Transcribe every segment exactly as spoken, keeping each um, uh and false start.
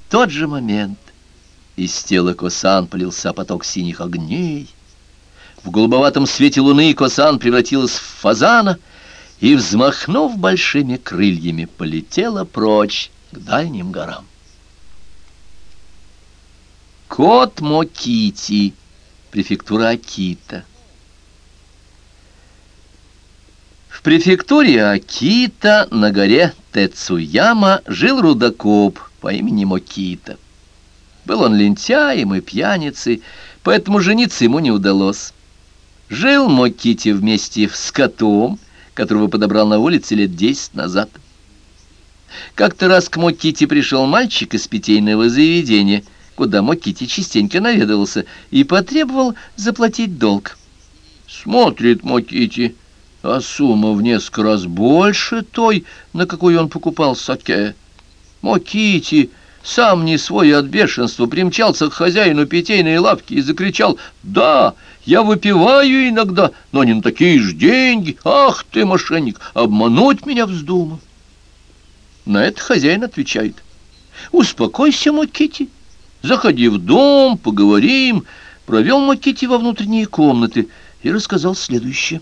тот же момент из тела Косан полился поток синих огней. В голубоватом свете луны Косан превратилась в фазана и, взмахнув большими крыльями, полетела прочь к дальним горам. Кот Мокити, префектура Акита. В префектуре Акита на горе Тецуяма жил рудокоп по имени Мокита. Был он лентяем и пьяницей, поэтому жениться ему не удалось. Жил Мокити вместе с котом, которого подобрал на улице лет десять назад. Как-то раз к Мокити пришел мальчик из питейного заведения, куда Мокити частенько наведывался, и потребовал заплатить долг. Смотрит Мокити, а сумма в несколько раз больше той, на какую он покупал саке. Мокити, сам не свой от бешенства, примчался к хозяину питейной лавки и закричал: «Да, я выпиваю иногда, но не на такие же деньги. Ах ты, мошенник, обмануть меня вздумал!» На это хозяин отвечает: «Успокойся, Мокити, заходи в дом, поговорим». Провел Мокити во внутренние комнаты и рассказал следующее.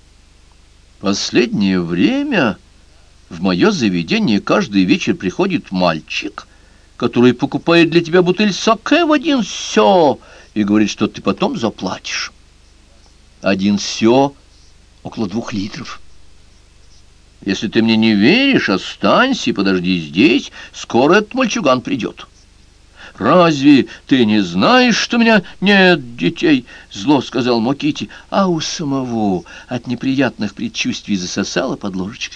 «Последнее время в мое заведение каждый вечер приходит мальчик, который покупает для тебя бутыль саке в один сё и говорит, что ты потом заплатишь. Один сё около двух литров. Если ты мне не веришь, останься и подожди здесь, скоро этот мальчуган придет. Разве ты не знаешь, что у меня нет детей?» Зло сказал Мокити, а у самого от неприятных предчувствий засосало под ложечкой.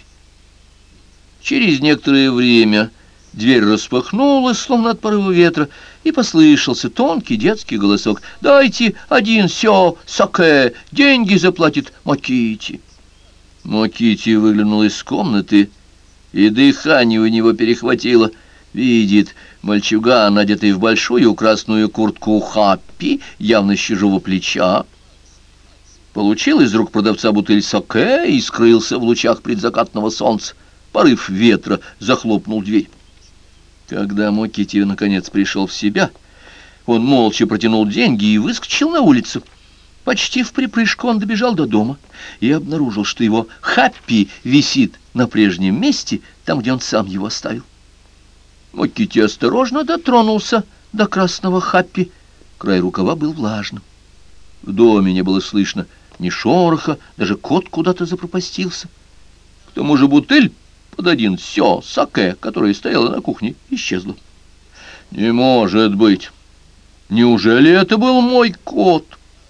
Через некоторое время дверь распахнулась, словно от порыва ветра, и послышался тонкий детский голосок: «Дайте один сё саке, деньги заплатит Мокити». Мокити выглянул из комнаты, и дыхание у него перехватило. Видит мальчуган, одетый в большую красную куртку хаппи, явно с чужого плеча. Получил из рук продавца бутыль саке и скрылся в лучах предзакатного солнца. Порыв ветра захлопнул дверь. Когда Мокити наконец пришел в себя, он молча протянул деньги и выскочил на улицу. Почти в припрыжку он добежал до дома и обнаружил, что его хаппи висит на прежнем месте, там, где он сам его оставил. Мокити осторожно дотронулся до красного хаппи. Край рукава был влажным. В доме не было слышно ни шороха, даже кот куда-то запропастился. К тому же бутыль под один сё саке, которая стояла на кухне, исчезла. «Не может быть! Неужели это был мой кот?»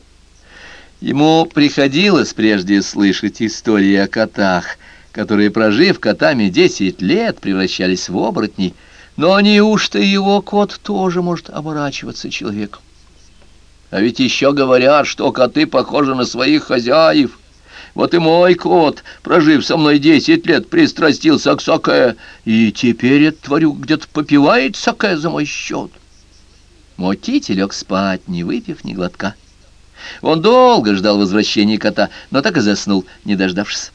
Ему приходилось прежде слышать истории о котах, которые, прожив котами десять лет, превращались в оборотней. Но неужто его кот тоже может оборачиваться человеком? А ведь еще говорят, что коты похожи на своих хозяев. Вот и мой кот, прожив со мной десять лет, пристрастился к саке, и теперь этот тварюк где-то попивает саке за мой счет. Мокити лег спать, не выпив ни глотка. Он долго ждал возвращения кота, но так и заснул, не дождавшись.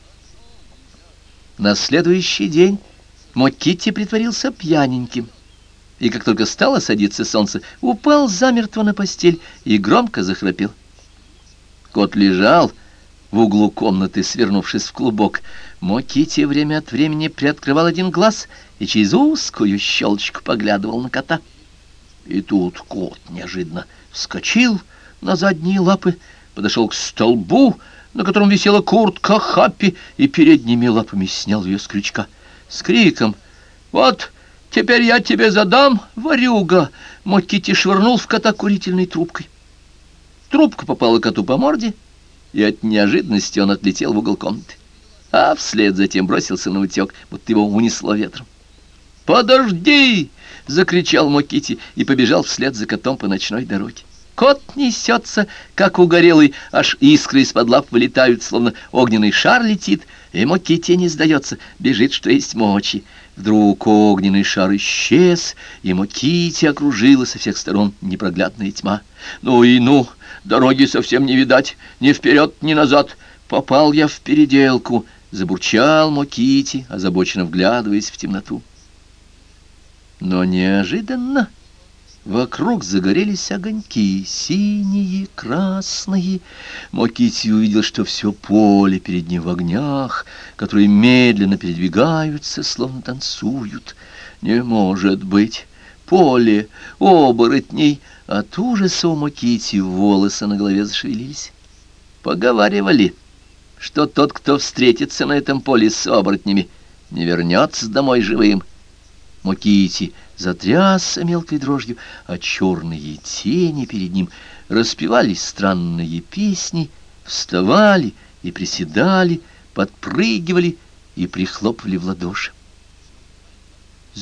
На следующий день Мокити притворился пьяненьким, и как только стало садиться солнце, упал замертво на постель и громко захрапел. Кот лежал в углу комнаты, свернувшись в клубок. Мокити время от времени приоткрывал один глаз и через узкую щелочку поглядывал на кота. И тут кот неожиданно вскочил на задние лапы, подошел к столбу, на котором висела куртка хаппи, и передними лапами снял ее с крючка. С криком «Вот теперь я тебе задам, ворюга!» Мокити швырнул в кота курительной трубкой. Трубка попала коту по морде, и от неожиданности он отлетел в угол комнаты, а вслед затем бросился на утек, будто его унесло ветром. «Подожди!» — закричал Мокити и побежал вслед за котом по ночной дороге. Кот несется, как угорелый, аж искры из-под лап вылетают, словно огненный шар летит, и Мокити не сдается, бежит, что есть мочи. Вдруг огненный шар исчез, и Мокити окружила со всех сторон непроглядная тьма. «Ну и ну, дороги совсем не видать, ни вперед, ни назад. Попал я в переделку», — забурчал Мокити, озабоченно вглядываясь в темноту. Но неожиданно вокруг загорелись огоньки, синие, красные. Мокити увидел, что все поле перед ним в огнях, которые медленно передвигаются, словно танцуют. Не может быть! Поле оборотней! От ужаса у Мокити волосы на голове зашевелились. Поговаривали, что тот, кто встретится на этом поле с оборотнями, не вернется домой живым. Мокити затрясся мелкой дрожью, а черные тени перед ним распевали странные песни, вставали и приседали, подпрыгивали и прихлопывали в ладоши.